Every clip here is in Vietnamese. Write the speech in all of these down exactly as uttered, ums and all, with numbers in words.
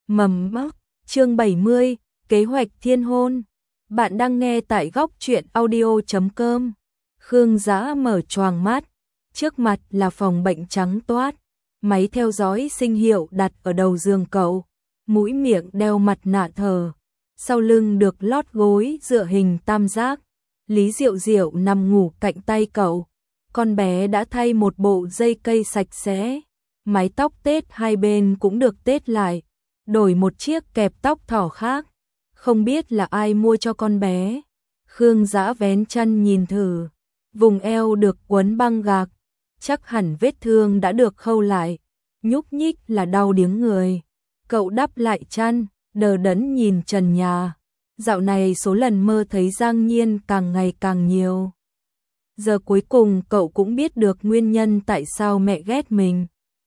Mầm mốc, chương bảy mươi, kế hoạch thiên hôn. Bạn đang nghe tại góc truyện audio chấm com. Khương Dã mở choàng mắt, trước mặt là phòng bệnh trắng toát, máy theo dõi sinh hiệu đặt ở đầu giường cậu, mũi miệng đeo mặt nạ thở, sau lưng được lót gối dựa hình tam giác. Lý Diệu Diệu nằm ngủ cạnh tay cậu, con bé đã thay một bộ dây cây sạch sẽ, mái tóc tết hai bên cũng được tết lại, đổi một chiếc kẹp tóc thỏ khác, không biết là ai mua cho con bé. Khương Dã vén chân nhìn thử, vùng eo được quấn băng gạc, chắc hẳn vết thương đã được khâu lại, nhúc nhích là đau điếng người. Cậu đắp lại chăn, đờ đẫn nhìn trần nhà. Dạo này số lần mơ thấy Giang Nhiên càng ngày càng nhiều. Giờ cuối cùng cậu cũng biết được nguyên nhân tại sao mẹ ghét mình.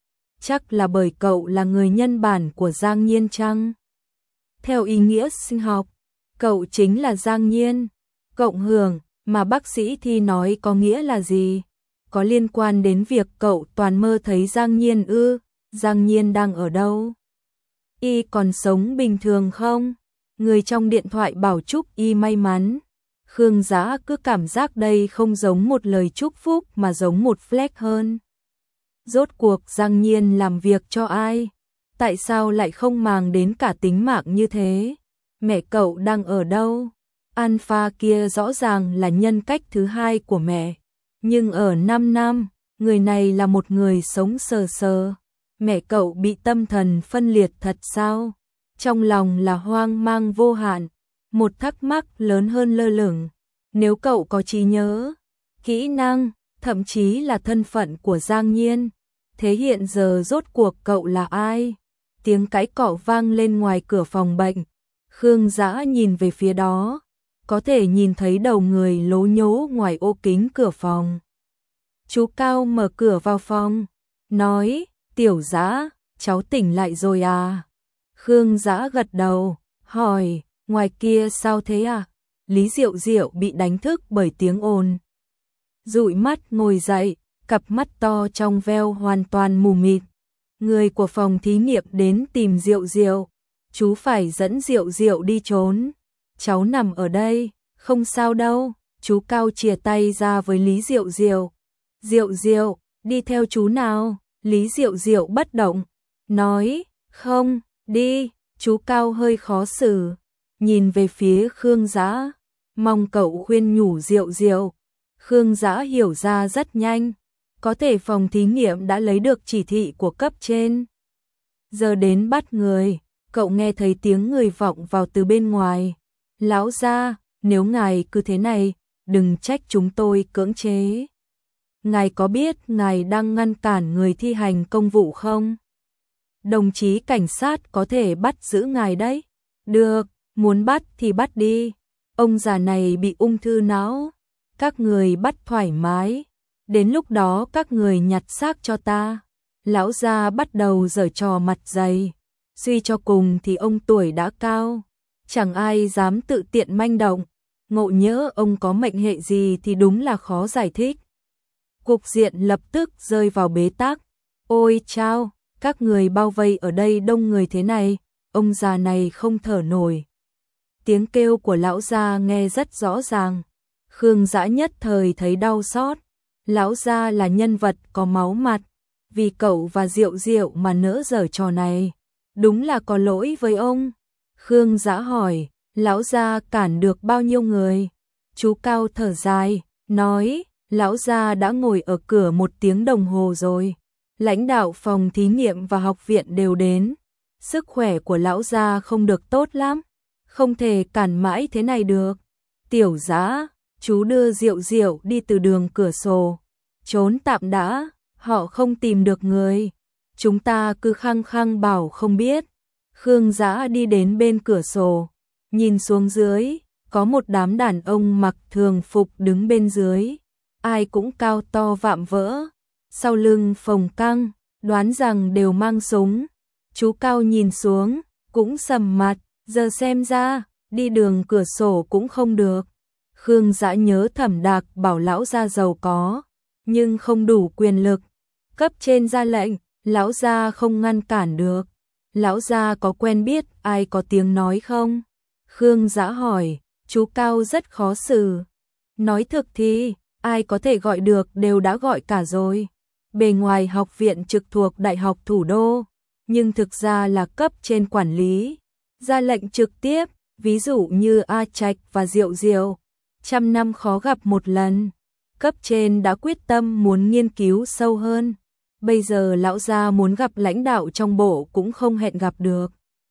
Chắc là bởi cậu là người nhân bản của Giang Nhiên chăng? Theo ý nghĩa sinh học, cậu chính là Giang Nhiên. Cộng hưởng mà bác sĩ Thi nói có nghĩa là gì? Có liên quan đến việc cậu toàn mơ thấy Giang Nhiên ư? Giang Nhiên đang ở đâu? Y còn sống bình thường không? Người trong điện thoại bảo chúc y may mắn. Khương Dã cứ cảm giác đây không giống một lời chúc phúc mà giống một flex hơn. Rốt cuộc Giang Nhiên làm việc cho ai? Tại sao lại không màng đến cả tính mạng như thế? Mẹ cậu đang ở đâu? Alpha kia rõ ràng là nhân cách thứ hai của mẹ. Nhưng ở năm năm, người này là một người sống sờ sờ. Mẹ cậu bị tâm thần phân liệt thật sao? Trong lòng là hoang mang vô hạn, một thắc mắc lớn hơn lơ lửng. Nếu cậu có trí nhớ, kỹ năng, thậm chí là thân phận của Giang Nhiên, thế hiện giờ rốt cuộc cậu là ai? Tiếng cãi cọ vang lên ngoài cửa phòng bệnh. Khương Dã nhìn về phía đó, có thể nhìn thấy đầu người lố nhố ngoài ô kính cửa phòng. Chú Cao mở cửa vào phòng, nói, Tiểu Dã, cháu tỉnh lại rồi à? Khương Dã gật đầu, hỏi, ngoài kia sao thế à? Lý Diệu Diệu bị đánh thức bởi tiếng ồn. Dụi mắt ngồi dậy, cặp mắt to trong veo hoàn toàn mù mịt. Người của phòng thí nghiệm đến tìm Diệu Diệu. Chú phải dẫn Diệu Diệu đi trốn. Cháu nằm ở đây, không sao đâu. Chú Cao chìa tay ra với Lý Diệu Diệu. Diệu Diệu, đi theo chú nào? Lý Diệu Diệu bất động, nói, không, đi. Chú Cao hơi khó xử, nhìn về phía Khương Dã, mong cậu khuyên nhủ Diệu Diệu. Khương Dã hiểu ra rất nhanh, có thể phòng thí nghiệm đã lấy được chỉ thị của cấp trên. Giờ đến bắt người, cậu nghe thấy tiếng người vọng vào từ bên ngoài. Lão gia, nếu ngài cứ thế này, đừng trách chúng tôi cưỡng chế. Ngài có biết ngài đang ngăn cản người thi hành công vụ không? Đồng chí cảnh sát có thể bắt giữ ngài đấy. Được, muốn bắt thì bắt đi. Ông già này bị ung thư não. Các người bắt thoải mái. Đến lúc đó các người nhặt xác cho ta. Lão gia bắt đầu giở trò mặt dày. Suy cho cùng thì ông tuổi đã cao, chẳng ai dám tự tiện manh động. Ngộ nhỡ ông có mệnh hệ gì thì đúng là khó giải thích. Cục diện lập tức rơi vào bế tắc. Ôi chao, các người bao vây ở đây đông người thế này, ông già này không thở nổi. Tiếng kêu của lão gia nghe rất rõ ràng. Khương Dã nhất thời thấy đau xót. Lão gia là nhân vật có máu mặt, vì cậu và Diệu Diệu mà nỡ giở trò này, đúng là có lỗi với ông. Khương Dã hỏi, lão gia cản được bao nhiêu người? Chú Cao thở dài, nói, lão gia đã ngồi ở cửa một tiếng đồng hồ rồi. Lãnh đạo phòng thí nghiệm và học viện đều đến. Sức khỏe của lão gia không được tốt lắm, không thể cản mãi thế này được. Tiểu Dã, chú đưa Diệu Diệu đi từ đường cửa sổ, trốn tạm đã, họ không tìm được người. Chúng ta cứ khăng khăng bảo không biết. Khương Dã đi đến bên cửa sổ, nhìn xuống dưới, có một đám đàn ông mặc thường phục đứng bên dưới. Ai cũng cao to vạm vỡ, sau lưng phồng căng, đoán rằng đều mang súng. Chú Cao nhìn xuống, cũng sầm mặt, giờ xem ra, đi đường cửa sổ cũng không được. Khương Dã nhớ Thẩm Đạc bảo lão gia giàu có, nhưng không đủ quyền lực. Cấp trên ra lệnh, lão gia không ngăn cản được. Lão gia có quen biết ai có tiếng nói không? Khương Dã hỏi, chú Cao rất khó xử. Nói thực thì, ai có thể gọi được đều đã gọi cả rồi. Bề ngoài học viện trực thuộc Đại học Thủ đô, nhưng thực ra là cấp trên quản lý, ra lệnh trực tiếp, ví dụ như A Trạch và Diệu Diệu, trăm năm khó gặp một lần. Cấp trên đã quyết tâm muốn nghiên cứu sâu hơn. Bây giờ lão gia muốn gặp lãnh đạo trong bộ cũng không hẹn gặp được.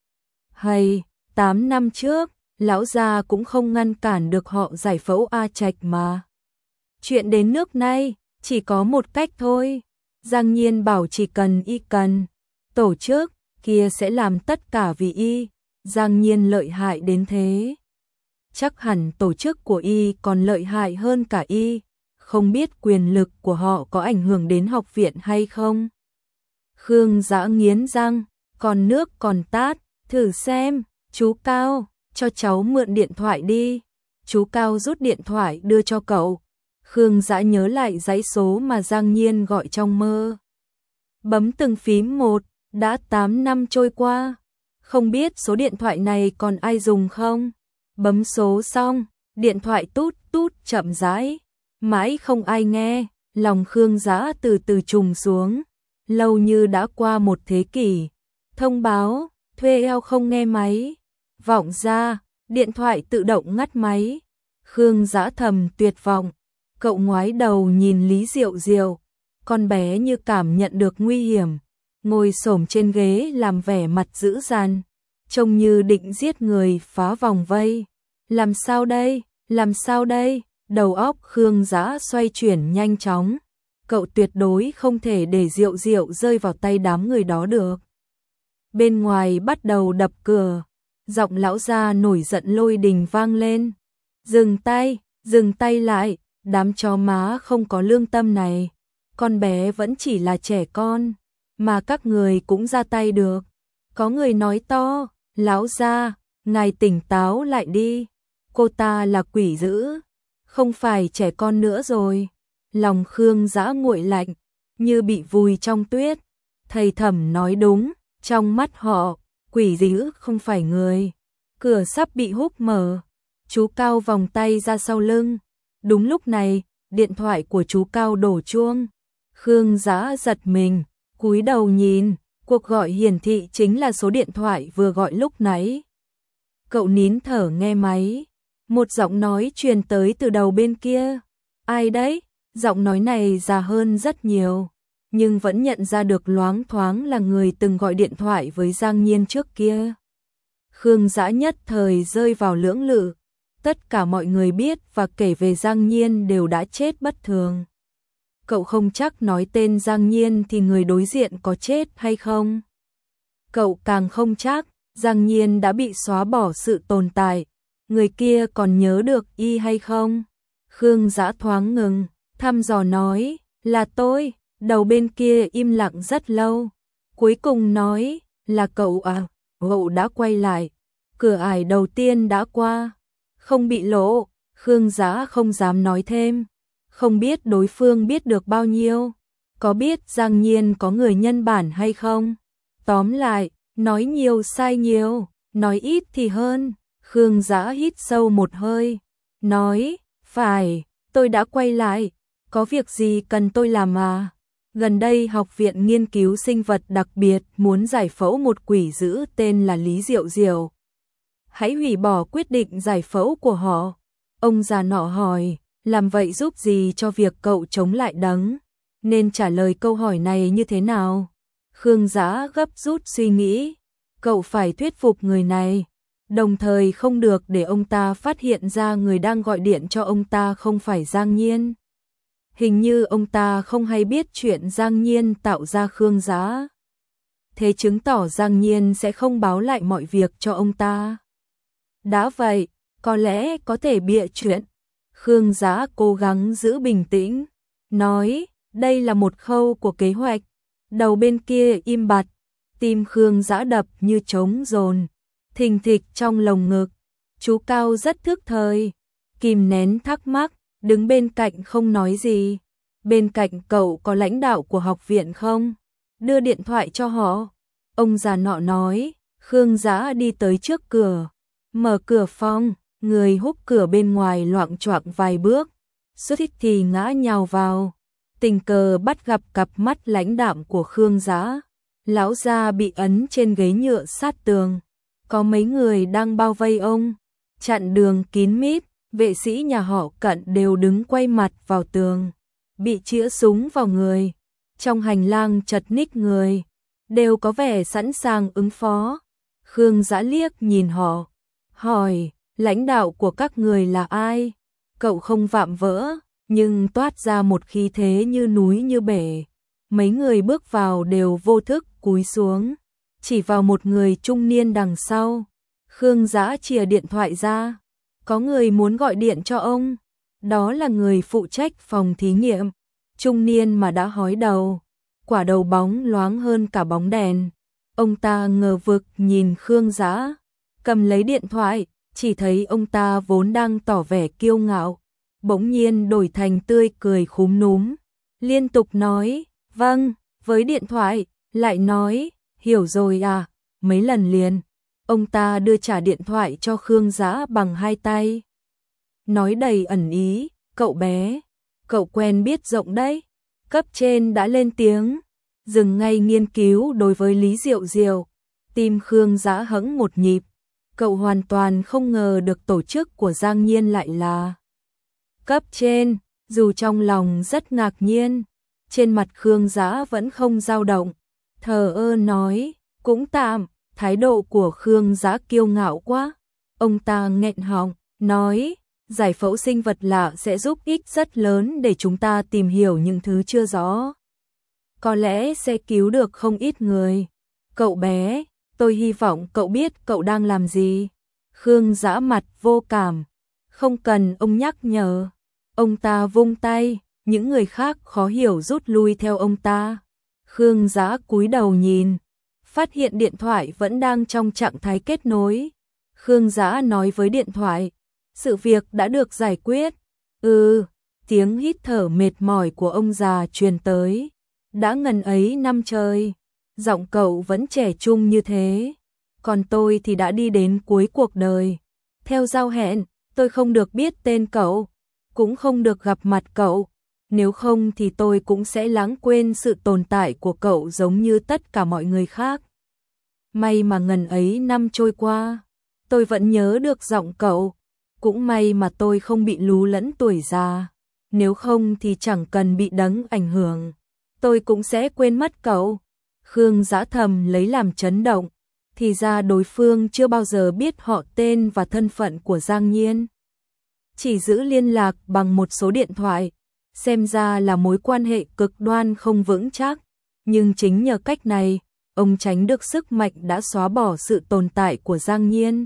Hay, tám năm trước, lão gia cũng không ngăn cản được họ giải phẫu A Trạch mà. Chuyện đến nước này, chỉ có một cách thôi. Giang Nhiên bảo chỉ cần y cần, tổ chức kia sẽ làm tất cả vì y. Giang Nhiên lợi hại đến thế. Chắc hẳn tổ chức của y còn lợi hại hơn cả y. Không biết quyền lực của họ có ảnh hưởng đến học viện hay không? Khương Dã nghiến răng, còn nước còn tát, thử xem, chú Cao, cho cháu mượn điện thoại đi. Chú Cao rút điện thoại đưa cho cậu. Khương Dã nhớ lại dãy số mà Giang Nhiên gọi trong mơ. Bấm từng phím một, đã tám năm trôi qua. Không biết số điện thoại này còn ai dùng không? Bấm số xong, điện thoại tút tút chậm rãi. Mãi không ai nghe, lòng Khương Dã từ từ trùng xuống. Lâu như đã qua một thế kỷ. Thông báo, thuê eo không nghe máy. Vọng ra, điện thoại tự động ngắt máy. Khương Dã thầm tuyệt vọng. Cậu ngoái đầu nhìn Lý Diệu Diệu. Con bé như cảm nhận được nguy hiểm. Ngồi xổm trên ghế làm vẻ mặt dữ dằn. Trông như định giết người phá vòng vây. Làm sao đây? Làm sao đây? Đầu óc Khương Dã xoay chuyển nhanh chóng. Cậu tuyệt đối không thể để Diệu Diệu rơi vào tay đám người đó được. Bên ngoài bắt đầu đập cửa. Giọng lão gia nổi giận lôi đình vang lên. Dừng tay, dừng tay lại, đám chó má không có lương tâm này. Con bé vẫn chỉ là trẻ con, mà các người cũng ra tay được. Có người nói to, lão gia, ngài tỉnh táo lại đi. Cô ta là quỷ dữ, không phải trẻ con nữa rồi. Lòng Khương Dã nguội lạnh, như bị vùi trong tuyết. Thầy Thẩm nói đúng, trong mắt họ, quỷ dữ không phải người. Cửa sắp bị húc mở. Chú Cao vòng tay ra sau lưng. Đúng lúc này, điện thoại của chú Cao đổ chuông. Khương Dã giật mình, cúi đầu nhìn, cuộc gọi hiển thị chính là số điện thoại vừa gọi lúc nãy. Cậu nín thở nghe máy. Một giọng nói truyền tới từ đầu bên kia. Ai đấy? Giọng nói này già hơn rất nhiều, nhưng vẫn nhận ra được loáng thoáng là người từng gọi điện thoại với Giang Nhiên trước kia. Khương Dã nhất thời rơi vào lưỡng lự. Tất cả mọi người biết và kể về Giang Nhiên đều đã chết bất thường. Cậu không chắc nói tên Giang Nhiên thì người đối diện có chết hay không. Cậu càng không chắc Giang Nhiên đã bị xóa bỏ sự tồn tại. Người kia còn nhớ được y hay không? Khương Dã thoáng ngừng, thăm dò nói, là tôi. Đầu bên kia im lặng rất lâu. Cuối cùng nói, là cậu à? Cậu đã quay lại. Cửa ải đầu tiên đã qua. Không bị lộ. Khương Dã không dám nói thêm. Không biết đối phương biết được bao nhiêu. Có biết Giang Nhiên có người nhân bản hay không? Tóm lại, nói nhiều sai nhiều, nói ít thì hơn. Khương Dã hít sâu một hơi. Nói, phải, tôi đã quay lại. Có việc gì cần tôi làm à? Gần đây học viện nghiên cứu sinh vật đặc biệt muốn giải phẫu một quỷ dữ tên là Lý Diệu Diệu. Hãy hủy bỏ quyết định giải phẫu của họ. Ông già nọ hỏi, làm vậy giúp gì cho việc cậu chống lại đấng? Nên trả lời câu hỏi này như thế nào? Khương Dã gấp rút suy nghĩ. Cậu phải thuyết phục người này. Đồng thời không được để ông ta phát hiện ra người đang gọi điện cho ông ta không phải Giang Nhiên. Hình như ông ta không hay biết chuyện Giang Nhiên tạo ra Khương Dã. Thế chứng tỏ Giang Nhiên sẽ không báo lại mọi việc cho ông ta. Đã vậy, có lẽ có thể bịa chuyện. Khương Dã cố gắng giữ bình tĩnh, nói, đây là một khâu của kế hoạch. Đầu bên kia im bặt, tim Khương Dã đập như trống dồn, thình thịch trong lồng ngực. Chú Cao rất thức thời, kìm nén thắc mắc, đứng bên cạnh không nói gì. Bên cạnh cậu có lãnh đạo của học viện không? Đưa điện thoại cho họ. Ông già nọ nói, Khương Dã đi tới trước cửa, mở cửa phòng, người húc cửa bên ngoài loạng choạng vài bước, suýt thì ngã nhào vào, tình cờ bắt gặp cặp mắt lãnh đạm của Khương Dã. Lão già bị ấn trên ghế nhựa sát tường, có mấy người đang bao vây ông, chặn đường kín mít, vệ sĩ nhà họ Cận đều đứng quay mặt vào tường, bị chĩa súng vào người. Trong hành lang chật ních người, đều có vẻ sẵn sàng ứng phó. Khương Dã liếc nhìn họ, hỏi, lãnh đạo của các người là ai? Cậu không vạm vỡ, nhưng toát ra một khí thế như núi như bể. Mấy người bước vào đều vô thức cúi xuống, chỉ vào một người trung niên đằng sau. Khương Dã chìa điện thoại ra, có người muốn gọi điện cho ông, đó là người phụ trách phòng thí nghiệm, trung niên mà đã hói đầu, quả đầu bóng loáng hơn cả bóng đèn. Ông ta ngờ vực nhìn Khương Dã, cầm lấy điện thoại, chỉ thấy ông ta vốn đang tỏ vẻ kiêu ngạo, bỗng nhiên đổi thành tươi cười khúm núm, liên tục nói, vâng, với điện thoại, lại nói, hiểu rồi à, mấy lần liền. Ông ta đưa trả điện thoại cho Khương Dã bằng hai tay, nói đầy ẩn ý, cậu bé, cậu quen biết rộng đấy. Cấp trên đã lên tiếng, dừng ngay nghiên cứu đối với Lý Diệu Diệu. Tim Khương Dã hững một nhịp, cậu hoàn toàn không ngờ được tổ chức của Giang Nhiên lại là cấp trên, dù trong lòng rất ngạc nhiên, trên mặt Khương Dã vẫn không dao động, thờ ơ nói, cũng tạm. Thái độ của Khương Dã kiêu ngạo quá. Ông ta nghẹn họng, nói, giải phẫu sinh vật lạ sẽ giúp ích rất lớn để chúng ta tìm hiểu những thứ chưa rõ. Có lẽ sẽ cứu được không ít người. Cậu bé, tôi hy vọng cậu biết cậu đang làm gì. Khương Dã mặt vô cảm, không cần ông nhắc nhở. Ông ta vung tay, những người khác khó hiểu rút lui theo ông ta. Khương Dã cúi đầu nhìn, phát hiện điện thoại vẫn đang trong trạng thái kết nối. Khương Dã nói với điện thoại, sự việc đã được giải quyết. Ừ, tiếng hít thở mệt mỏi của ông già truyền tới. Đã ngần ấy năm trời, giọng cậu vẫn trẻ trung như thế. Còn tôi thì đã đi đến cuối cuộc đời. Theo giao hẹn, tôi không được biết tên cậu, cũng không được gặp mặt cậu. Nếu không thì tôi cũng sẽ lãng quên sự tồn tại của cậu giống như tất cả mọi người khác. May mà ngần ấy năm trôi qua, tôi vẫn nhớ được giọng cậu. Cũng may mà tôi không bị lú lẫn tuổi già. Nếu không thì chẳng cần bị đấng ảnh hưởng, tôi cũng sẽ quên mất cậu. Khương Dã thầm lấy làm chấn động. Thì ra đối phương chưa bao giờ biết họ tên và thân phận của Giang Nhiên. Chỉ giữ liên lạc bằng một số điện thoại. Xem ra là mối quan hệ cực đoan không vững chắc. Nhưng chính nhờ cách này, ông tránh được sức mạnh đã xóa bỏ sự tồn tại của Giang Nhiên.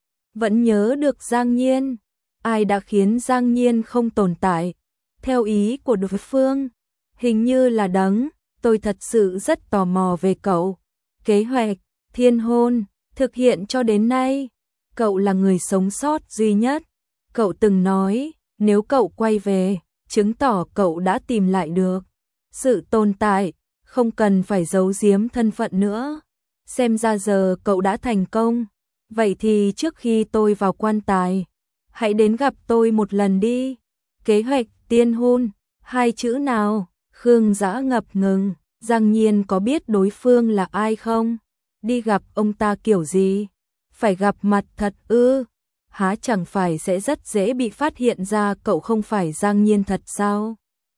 Vẫn nhớ được Giang Nhiên. Ai đã khiến Giang Nhiên không tồn tại? Theo ý của đối phương, hình như là đấng. Tôi thật sự rất tò mò về cậu. Kế hoạch thiên hôn thực hiện cho đến nay, cậu là người sống sót duy nhất. Cậu từng nói, nếu cậu quay về, chứng tỏ cậu đã tìm lại được sự tồn tại, không cần phải giấu giếm thân phận nữa. Xem ra giờ cậu đã thành công. Vậy thì trước khi tôi vào quan tài, hãy đến gặp tôi một lần đi. Kế hoạch tiên hôn, hai chữ nào? Khương Dã ngập ngừng. Giang Nhiên có biết đối phương là ai không? Đi gặp ông ta kiểu gì? Phải gặp mặt thật ư? Há chẳng phải sẽ rất dễ bị phát hiện ra cậu không phải Giang Nhiên thật sao?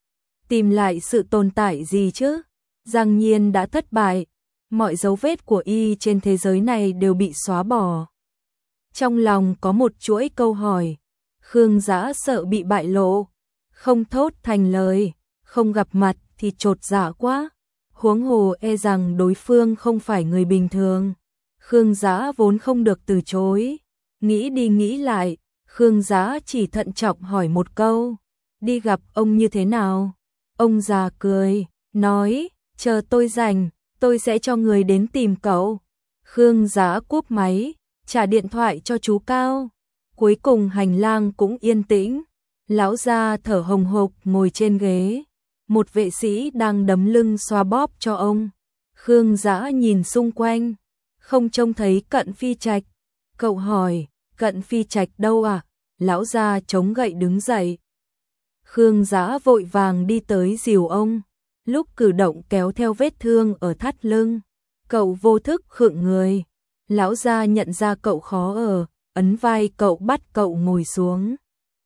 Tìm lại sự tồn tại gì chứ? Giang Nhiên đã thất bại, mọi dấu vết của y trên thế giới này đều bị xóa bỏ. Trong lòng có một chuỗi câu hỏi, Khương Dã sợ bị bại lộ, không thốt thành lời, không gặp mặt thì chột dạ quá. Huống hồ e rằng đối phương không phải người bình thường. Khương Dã vốn không được từ chối. Nghĩ đi nghĩ lại, Khương Dã chỉ thận trọng hỏi một câu, đi gặp ông như thế nào? Ông già cười, nói, chờ tôi rảnh, tôi sẽ cho người đến tìm cậu. Khương Dã cúp máy, trả điện thoại cho chú Cao. Cuối cùng hành lang cũng yên tĩnh. Lão già thở hồng hộc ngồi trên ghế. Một vệ sĩ đang đấm lưng xoa bóp cho ông. Khương Dã nhìn xung quanh, không trông thấy Cận Phi Trạch. Cậu hỏi, Cận Phi Trạch đâu à? Lão gia chống gậy đứng dậy. Khương Dã vội vàng đi tới dìu ông, lúc cử động kéo theo vết thương ở thắt lưng. Cậu vô thức khựng người. Lão gia nhận ra cậu khó ở, ấn vai cậu bắt cậu ngồi xuống.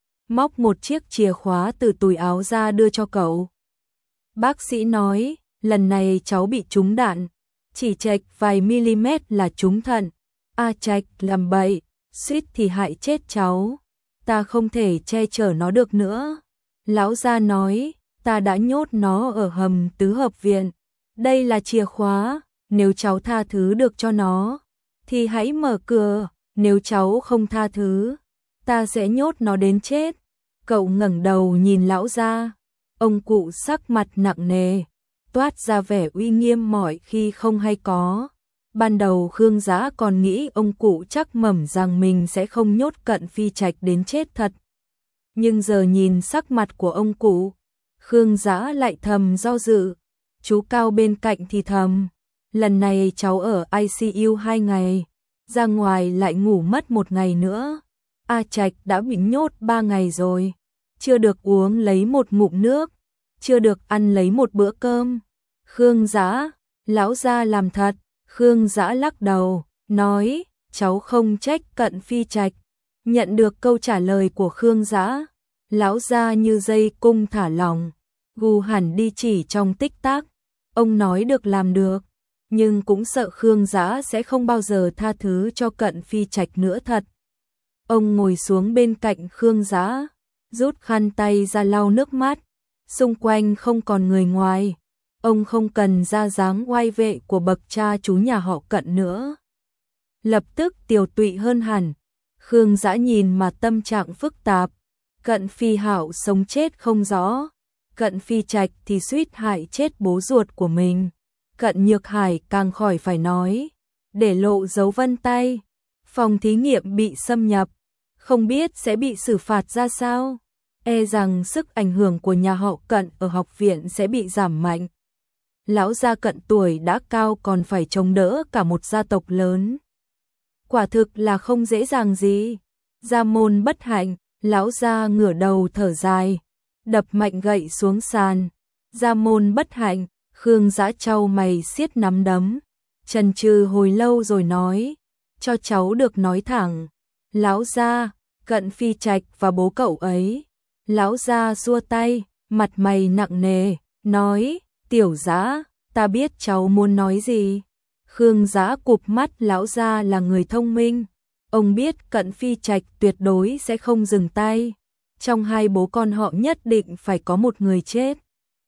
Móc một chiếc chìa khóa từ túi áo ra đưa cho cậu. Bác sĩ nói, lần này cháu bị trúng đạn, chỉ chệch vài mm là trúng thận. A Trạch làm bậy, suýt thì hại chết cháu. Ta không thể che chở nó được nữa. Lão gia nói, ta đã nhốt nó ở hầm tứ hợp viện. Đây là chìa khóa, nếu cháu tha thứ được cho nó, thì hãy mở cửa, nếu cháu không tha thứ, ta sẽ nhốt nó đến chết. Cậu ngẩng đầu nhìn lão gia, ông cụ sắc mặt nặng nề, toát ra vẻ uy nghiêm mọi khi không hay có. Ban đầu Khương Dã còn nghĩ ông cụ chắc mẩm rằng mình sẽ không nhốt Cận Phi Trạch đến chết thật. Nhưng giờ nhìn sắc mặt của ông cụ, Khương Dã lại thầm do dự. Chú Cao bên cạnh thì thầm, lần này cháu ở i xê u hai ngày, ra ngoài lại ngủ mất một ngày nữa. A Trạch đã bị nhốt ba ngày rồi, chưa được uống lấy một ngụm nước, chưa được ăn lấy một bữa cơm. Khương Dã, lão gia làm thật. Khương Dã lắc đầu, nói, cháu không trách Cận Phi Trạch. Nhận được câu trả lời của Khương Dã, lão gia như dây cung thả lỏng, gù hẳn đi chỉ trong tích tắc. Ông nói được làm được, nhưng cũng sợ Khương Dã sẽ không bao giờ tha thứ cho Cận Phi Trạch nữa thật. Ông ngồi xuống bên cạnh Khương Dã, rút khăn tay ra lau nước mắt. Xung quanh không còn người ngoài, ông không cần ra dáng oai vệ của bậc cha chú nhà họ Cận nữa. Lập tức tiều tụy hơn hẳn. Khương Dã nhìn mà tâm trạng phức tạp. Cận Phi Hạo sống chết không rõ, Cận Phi Trạch thì suýt hại chết bố ruột của mình. Cận Nhược Hải càng khỏi phải nói, để lộ dấu vân tay, phòng thí nghiệm bị xâm nhập, không biết sẽ bị xử phạt ra sao. E rằng sức ảnh hưởng của nhà họ Cận ở học viện sẽ bị giảm mạnh. Lão gia Cận tuổi đã cao còn phải chống đỡ cả một gia tộc lớn. Quả thực là không dễ dàng gì. Gia môn bất hạnh, lão gia ngửa đầu thở dài, đập mạnh gậy xuống sàn. Gia môn bất hạnh, Khương Dã trao mày siết nắm đấm, chần chừ hồi lâu rồi nói, cho cháu được nói thẳng. Lão gia, Cận Phi Trạch và bố cậu ấy. Lão gia xua tay, mặt mày nặng nề, nói, Tiểu Dã, ta biết cháu muốn nói gì. Khương Dã cụp mắt. Lão gia là người thông minh, ông biết Cận Phi Trạch tuyệt đối sẽ không dừng tay. Trong hai bố con họ nhất định phải có một người chết.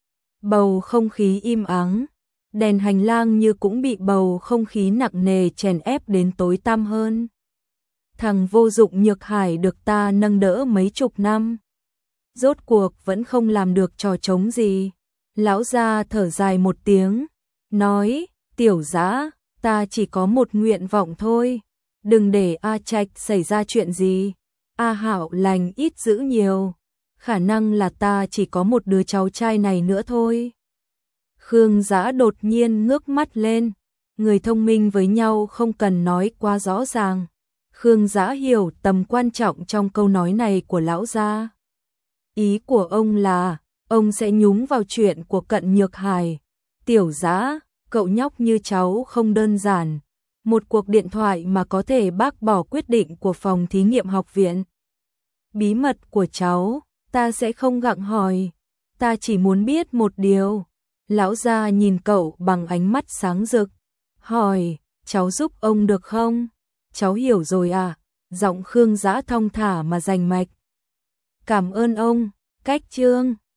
Bầu không khí im ắng, đèn hành lang như cũng bị bầu không khí nặng nề chèn ép đến tối tăm hơn. Thằng vô dụng Nhược Hải được ta nâng đỡ mấy chục năm, rốt cuộc vẫn không làm được trò trống gì. Lão gia thở dài một tiếng, nói, Tiểu Dã, ta chỉ có một nguyện vọng thôi, đừng để A Trạch xảy ra chuyện gì. A Hạo lành ít dữ nhiều, khả năng là ta chỉ có một đứa cháu trai này nữa thôi. Khương Dã đột nhiên ngước mắt lên, người thông minh với nhau không cần nói quá rõ ràng. Khương Dã hiểu tầm quan trọng trong câu nói này của lão gia. Ý của ông là, ông sẽ nhúng vào chuyện của Cận Nhược Hải. Tiểu Dã, cậu nhóc như cháu không đơn giản. Một cuộc điện thoại mà có thể bác bỏ quyết định của phòng thí nghiệm học viện. Bí mật của cháu, ta sẽ không gặng hỏi. Ta chỉ muốn biết một điều. Lão gia nhìn cậu bằng ánh mắt sáng rực, hỏi, cháu giúp ông được không? Cháu hiểu rồi à? Giọng Khương Dã thong thả mà rành mạch. Cảm ơn ông. Cách chương